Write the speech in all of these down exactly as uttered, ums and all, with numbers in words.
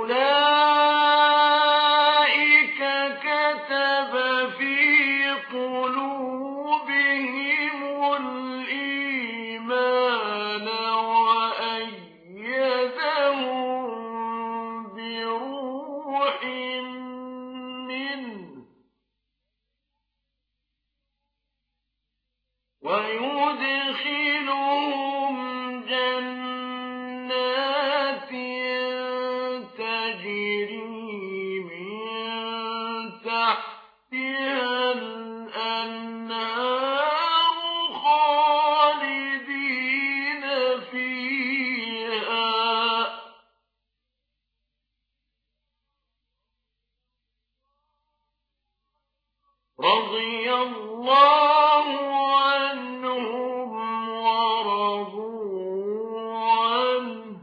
أولئك كتب في قلوبهم الإيمان وأيدهم بروح منه ويدخلهم جنات تجري من تحتها الأنهار خالدين فيها رضي الله عنهم ورضوا عنه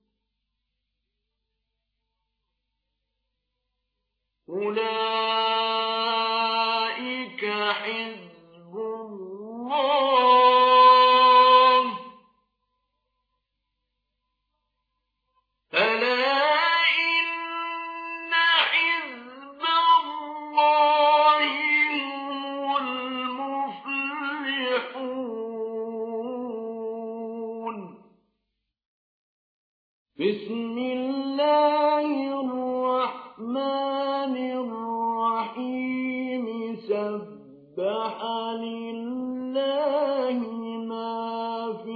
أولئك حزب الله ألا إن حزب الله هم المفلحون بسم الله الرحمن الرحيم سبح لله ما في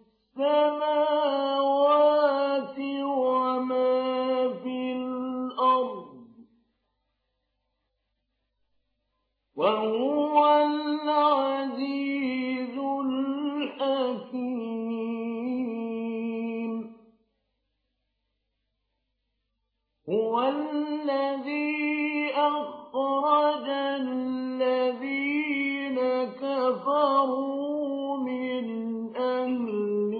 السماوات وما في الأرض وهو العزيز الحكيم هو الذي أخرج الذين كفروا من أهل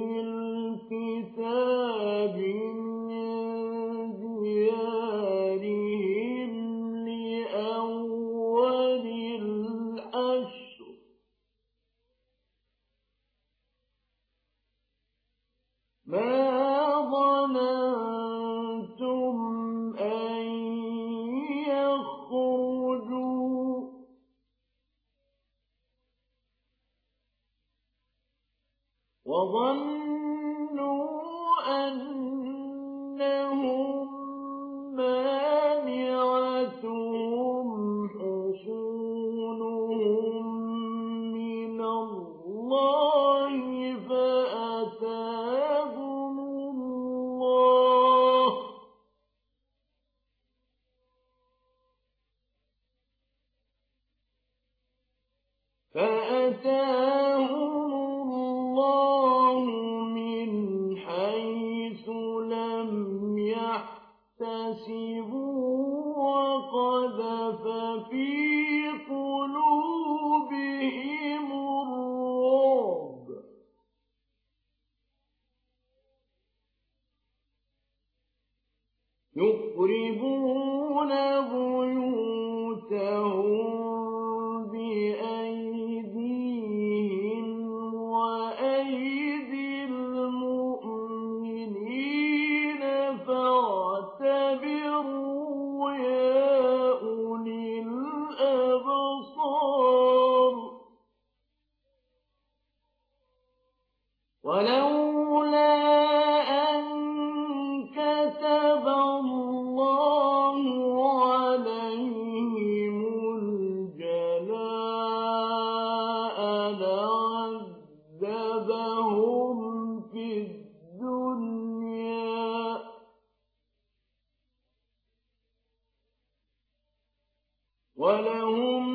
الكتاب من ديارهم لأول الحشر ما ظننتم أن يخرجوا وظنوا أنهم مانعتهم حصونهم من الله فأتاهم الله فأتاهم الله من حيث لم يحتسبوا وقذف في قلوبهم الرعب يخربون بيوتهم بأيديهم وأيدي المؤمنين فاعتبروا يا أولي الأبصار ولولا أن كتب الله عليهم الجلاء لعذبهم في الدنيا ولهم